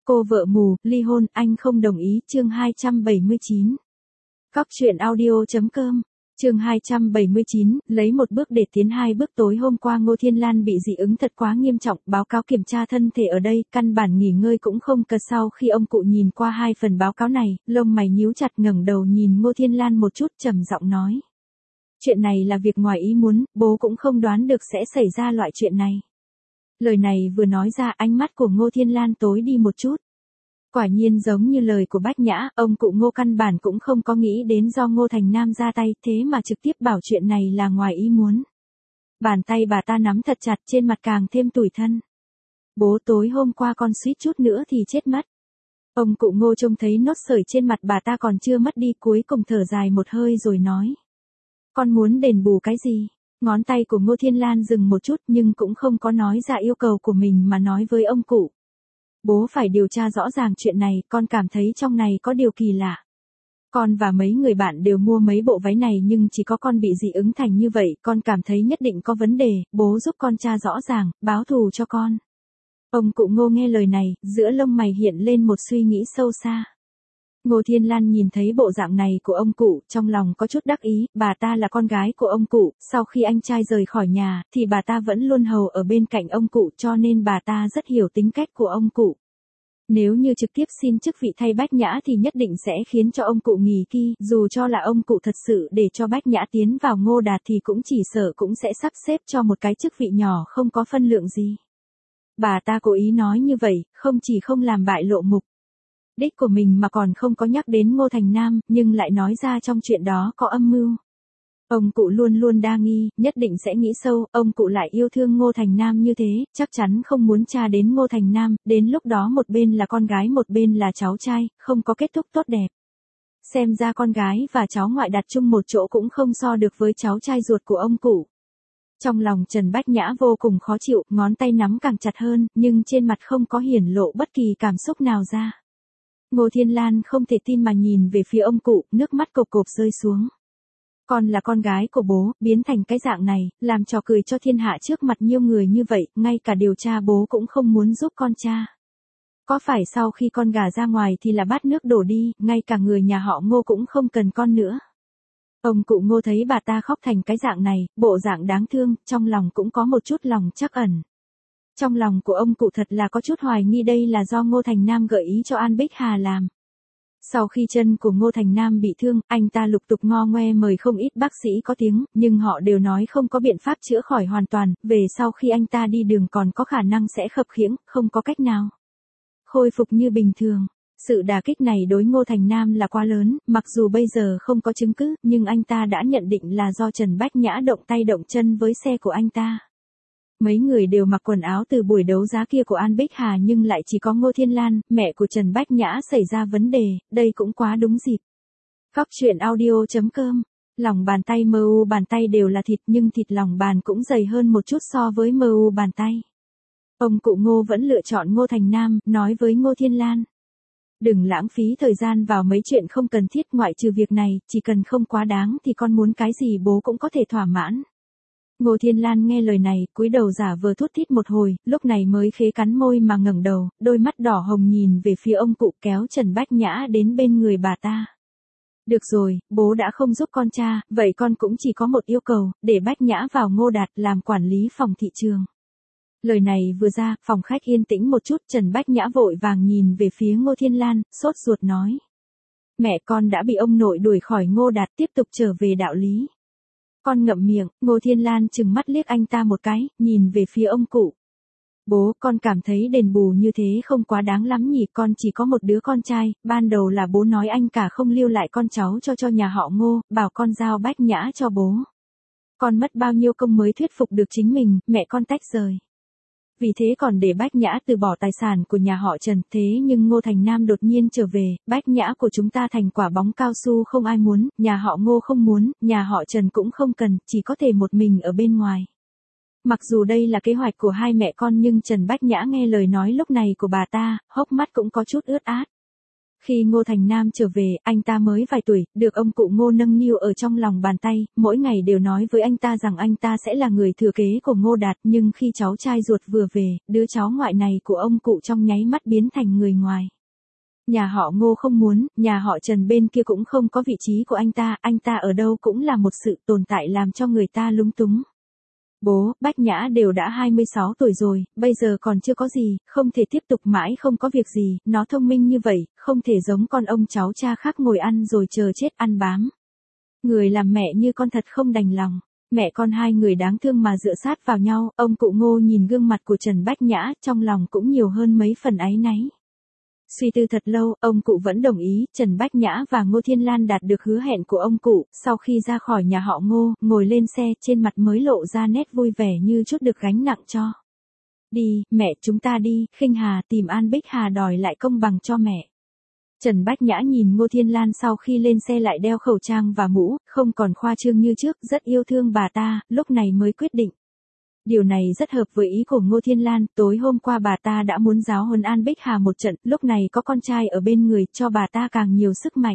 Cô vợ mù, ly hôn, anh không đồng ý, chương 279. Cóc truyện audio.com, chương 279, lấy một bước để tiến hai bước. Tối hôm qua Ngô Thiên Lan bị dị ứng thật quá nghiêm trọng, báo cáo kiểm tra thân thể ở đây, căn bản nghỉ ngơi cũng không cần. Sau khi ông cụ nhìn qua hai phần báo cáo này, lông mày nhíu chặt, ngẩng đầu nhìn Ngô Thiên Lan một chút, trầm giọng nói. Chuyện này là việc ngoài ý muốn, bố cũng không đoán được sẽ xảy ra loại chuyện này. Lời này vừa nói ra, ánh mắt của Ngô Thiên Lan tối đi một chút. Quả nhiên giống như lời của Bách Nhã, ông cụ Ngô căn bản cũng không có nghĩ đến do Ngô Thành Nam ra tay, thế mà trực tiếp bảo chuyện này là ngoài ý muốn. Bàn tay bà ta nắm thật chặt, trên mặt càng thêm tủi thân. Bố, tối hôm qua con suýt chút nữa thì chết mất. Ông cụ Ngô trông thấy nốt sởi trên mặt bà ta còn chưa mất đi, cuối cùng thở dài một hơi rồi nói. Con muốn đền bù cái gì? Ngón tay của Ngô Thiên Lan dừng một chút nhưng cũng không có nói ra yêu cầu của mình mà nói với ông cụ. Bố phải điều tra rõ ràng chuyện này, con cảm thấy trong này có điều kỳ lạ. Con và mấy người bạn đều mua mấy bộ váy này nhưng chỉ có con bị dị ứng thành như vậy, con cảm thấy nhất định có vấn đề, bố giúp con tra rõ ràng, báo thù cho con. Ông cụ Ngô nghe lời này, giữa lông mày hiện lên một suy nghĩ sâu xa. Ngô Thiên Lan nhìn thấy bộ dạng này của ông cụ, trong lòng có chút đắc ý, bà ta là con gái của ông cụ, sau khi anh trai rời khỏi nhà, thì bà ta vẫn luôn hầu ở bên cạnh ông cụ, cho nên bà ta rất hiểu tính cách của ông cụ. Nếu như trực tiếp xin chức vị thay Bách Nhã thì nhất định sẽ khiến cho ông cụ nghỉ ki, dù cho là ông cụ thật sự để cho Bách Nhã tiến vào Ngô Đạt thì cũng chỉ sợ cũng sẽ sắp xếp cho một cái chức vị nhỏ không có phân lượng gì. Bà ta cố ý nói như vậy, không chỉ không làm bại lộ mục đích của mình mà còn không có nhắc đến Ngô Thành Nam, nhưng lại nói ra trong chuyện đó có âm mưu. Ông cụ luôn luôn đa nghi, nhất định sẽ nghĩ sâu, ông cụ lại yêu thương Ngô Thành Nam như thế, chắc chắn không muốn tra đến Ngô Thành Nam, đến lúc đó một bên là con gái một bên là cháu trai, không có kết thúc tốt đẹp. Xem ra con gái và cháu ngoại đặt chung một chỗ cũng không so được với cháu trai ruột của ông cụ. Trong lòng Trần Bách Nhã vô cùng khó chịu, ngón tay nắm càng chặt hơn, nhưng trên mặt không có hiển lộ bất kỳ cảm xúc nào ra. Ngô Thiên Lan không thể tin mà nhìn về phía ông cụ, nước mắt cộp cộp rơi xuống. Con là con gái của bố, biến thành cái dạng này, làm trò cười cho thiên hạ trước mặt nhiều người như vậy, ngay cả điều tra bố cũng không muốn giúp con tra. Có phải sau khi con gả ra ngoài thì là bát nước đổ đi, ngay cả người nhà họ Ngô cũng không cần con nữa. Ông cụ Ngô thấy bà ta khóc thành cái dạng này, bộ dạng đáng thương, trong lòng cũng có một chút lòng trắc ẩn. Trong lòng của ông cụ thật là có chút hoài nghi đây là do Ngô Thành Nam gợi ý cho An Bích Hà làm. Sau khi chân của Ngô Thành Nam bị thương, anh ta lục tục ngo ngoe mời không ít bác sĩ có tiếng, nhưng họ đều nói không có biện pháp chữa khỏi hoàn toàn, về sau khi anh ta đi đường còn có khả năng sẽ khập khiễng, không có cách nào khôi phục như bình thường. Sự đả kích này đối Ngô Thành Nam là quá lớn, mặc dù bây giờ không có chứng cứ, nhưng anh ta đã nhận định là do Trần Bách Nhã động tay động chân với xe của anh ta. Mấy người đều mặc quần áo từ buổi đấu giá kia của An Bích Hà nhưng lại chỉ có Ngô Thiên Lan, mẹ của Trần Bách Nhã xảy ra vấn đề, đây cũng quá đúng dịp. Cóc truyện audio.com, lòng bàn tay mu bàn tay đều là thịt nhưng thịt lòng bàn cũng dày hơn một chút so với mu bàn tay. Ông cụ Ngô vẫn lựa chọn Ngô Thành Nam, nói với Ngô Thiên Lan. Đừng lãng phí thời gian vào mấy chuyện không cần thiết, ngoại trừ việc này, chỉ cần không quá đáng thì con muốn cái gì bố cũng có thể thỏa mãn. Ngô Thiên Lan nghe lời này, cúi đầu giả vờ thút thít một hồi, lúc này mới khế cắn môi mà ngẩng đầu, đôi mắt đỏ hồng nhìn về phía ông cụ, kéo Trần Bách Nhã đến bên người bà ta. Được rồi, bố đã không giúp con tra, vậy con cũng chỉ có một yêu cầu, để Bách Nhã vào Ngô Đạt làm quản lý phòng thị trường. Lời này vừa ra, phòng khách yên tĩnh một chút, Trần Bách Nhã vội vàng nhìn về phía Ngô Thiên Lan, sốt ruột nói. Mẹ con đã bị ông nội đuổi khỏi Ngô Đạt, tiếp tục trở về đạo lý. Con ngậm miệng, Ngô Thiên Lan trừng mắt liếc anh ta một cái, nhìn về phía ông cụ. Bố, con cảm thấy đền bù như thế không quá đáng lắm nhỉ, con chỉ có một đứa con trai, ban đầu là bố nói anh cả không lưu lại con cháu cho nhà họ Ngô, bảo con giao Bách Nhã cho bố. Con mất bao nhiêu công mới thuyết phục được chính mình, mẹ con tách rời. Vì thế còn để Bách Nhã từ bỏ tài sản của nhà họ Trần, thế nhưng Ngô Thành Nam đột nhiên trở về, Bách Nhã của chúng ta thành quả bóng cao su không ai muốn, nhà họ Ngô không muốn, nhà họ Trần cũng không cần, chỉ có thể một mình ở bên ngoài. Mặc dù đây là kế hoạch của hai mẹ con nhưng Trần Bách Nhã nghe lời nói lúc này của bà ta, hốc mắt cũng có chút ướt át. Khi Ngô Thành Nam trở về, anh ta mới vài tuổi, được ông cụ Ngô nâng niu ở trong lòng bàn tay, mỗi ngày đều nói với anh ta rằng anh ta sẽ là người thừa kế của Ngô Đạt, nhưng khi cháu trai ruột vừa về, đứa cháu ngoại này của ông cụ trong nháy mắt biến thành người ngoài. Nhà họ Ngô không muốn, nhà họ Trần bên kia cũng không có vị trí của anh ta ở đâu cũng là một sự tồn tại làm cho người ta lúng túng. Bố, Bách Nhã đều đã 26 tuổi rồi, bây giờ còn chưa có gì, không thể tiếp tục mãi không có việc gì, nó thông minh như vậy, không thể giống con ông cháu cha khác ngồi ăn rồi chờ chết ăn bám. Người làm mẹ như con thật không đành lòng. Mẹ con hai người đáng thương mà dựa sát vào nhau, ông cụ Ngô nhìn gương mặt của Trần Bách Nhã, trong lòng cũng nhiều hơn mấy phần áy náy. Suy tư thật lâu, ông cụ vẫn đồng ý, Trần Bách Nhã và Ngô Thiên Lan đạt được hứa hẹn của ông cụ, sau khi ra khỏi nhà họ Ngô, ngồi lên xe, trên mặt mới lộ ra nét vui vẻ như chút được gánh nặng cho. Đi, mẹ, chúng ta đi, Khinh Hà tìm An Bích Hà đòi lại công bằng cho mẹ. Trần Bách Nhã nhìn Ngô Thiên Lan sau khi lên xe lại đeo khẩu trang và mũ, không còn khoa trương như trước, rất yêu thương bà ta, lúc này mới quyết định. Điều này rất hợp với ý của Ngô Thiên Lan, tối hôm qua bà ta đã muốn giáo huấn An Bích Hà một trận, lúc này có con trai ở bên người, cho bà ta càng nhiều sức mạnh.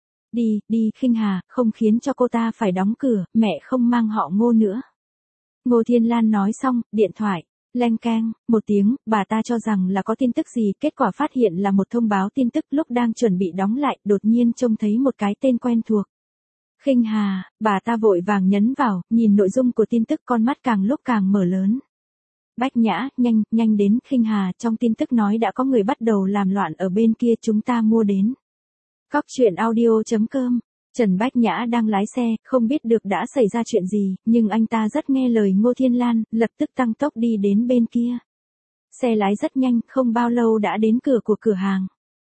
Đi, đi, Khinh Hà, không khiến cho cô ta phải đóng cửa, mẹ không mang họ Ngô nữa. Ngô Thiên Lan nói xong, điện thoại, leng keng, một tiếng, bà ta cho rằng là có tin tức gì, kết quả phát hiện là một thông báo tin tức lúc đang chuẩn bị đóng lại, đột nhiên trông thấy một cái tên quen thuộc. Khinh Hà, bà ta vội vàng nhấn vào, nhìn nội dung của tin tức con mắt càng lúc càng mở lớn. Bách Nhã, nhanh đến, Khinh Hà, trong tin tức nói đã có người bắt đầu làm loạn ở bên kia, chúng ta mua đến. Cóc truyện audio.com. Trần Bách Nhã đang lái xe, không biết được đã xảy ra chuyện gì, nhưng anh ta rất nghe lời Ngô Thiên Lan, lập tức tăng tốc đi đến bên kia. Xe lái rất nhanh, không bao lâu đã đến cửa của cửa hàng.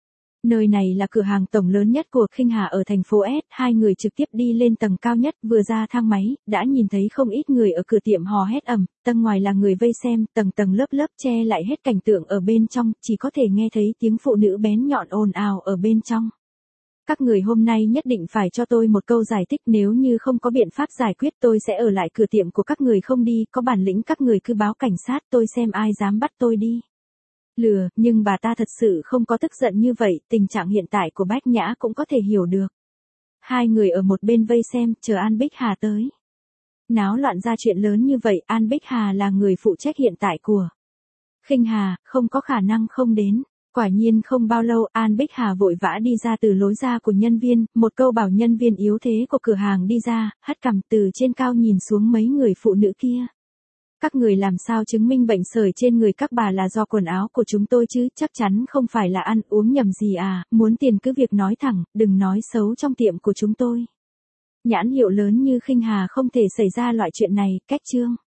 Nơi này là cửa hàng tổng lớn nhất của Khinh Hà ở thành phố S, hai người trực tiếp đi lên tầng cao nhất, vừa ra thang máy, đã nhìn thấy không ít người ở cửa tiệm hò hét ầm, tầng ngoài là người vây xem, tầng tầng lớp lớp che lại hết cảnh tượng ở bên trong, chỉ có thể nghe thấy tiếng phụ nữ bén nhọn ồn ào ở bên trong. Các người hôm nay nhất định phải cho tôi một câu giải thích, nếu như không có biện pháp giải quyết tôi sẽ ở lại cửa tiệm của các người không đi, có bản lĩnh các người cứ báo cảnh sát tôi xem ai dám bắt tôi đi. Lừa, nhưng bà ta thật sự không có tức giận như vậy, tình trạng hiện tại của Bách Nhã cũng có thể hiểu được. Hai người ở một bên vây xem, chờ An Bích Hà tới. Náo loạn ra chuyện lớn như vậy, An Bích Hà là người phụ trách hiện tại của Khinh Hà, không có khả năng không đến. Quả nhiên không bao lâu, An Bích Hà vội vã đi ra từ lối ra của nhân viên, một câu bảo nhân viên yếu thế của cửa hàng đi ra, hất cằm từ trên cao nhìn xuống mấy người phụ nữ kia. Các người làm sao chứng minh bệnh sởi trên người các bà là do quần áo của chúng tôi chứ, chắc chắn không phải là ăn uống nhầm gì à, muốn tiền cứ việc nói thẳng, đừng nói xấu trong tiệm của chúng tôi. Nhãn hiệu lớn như Khinh Hà không thể xảy ra loại chuyện này, cách chương.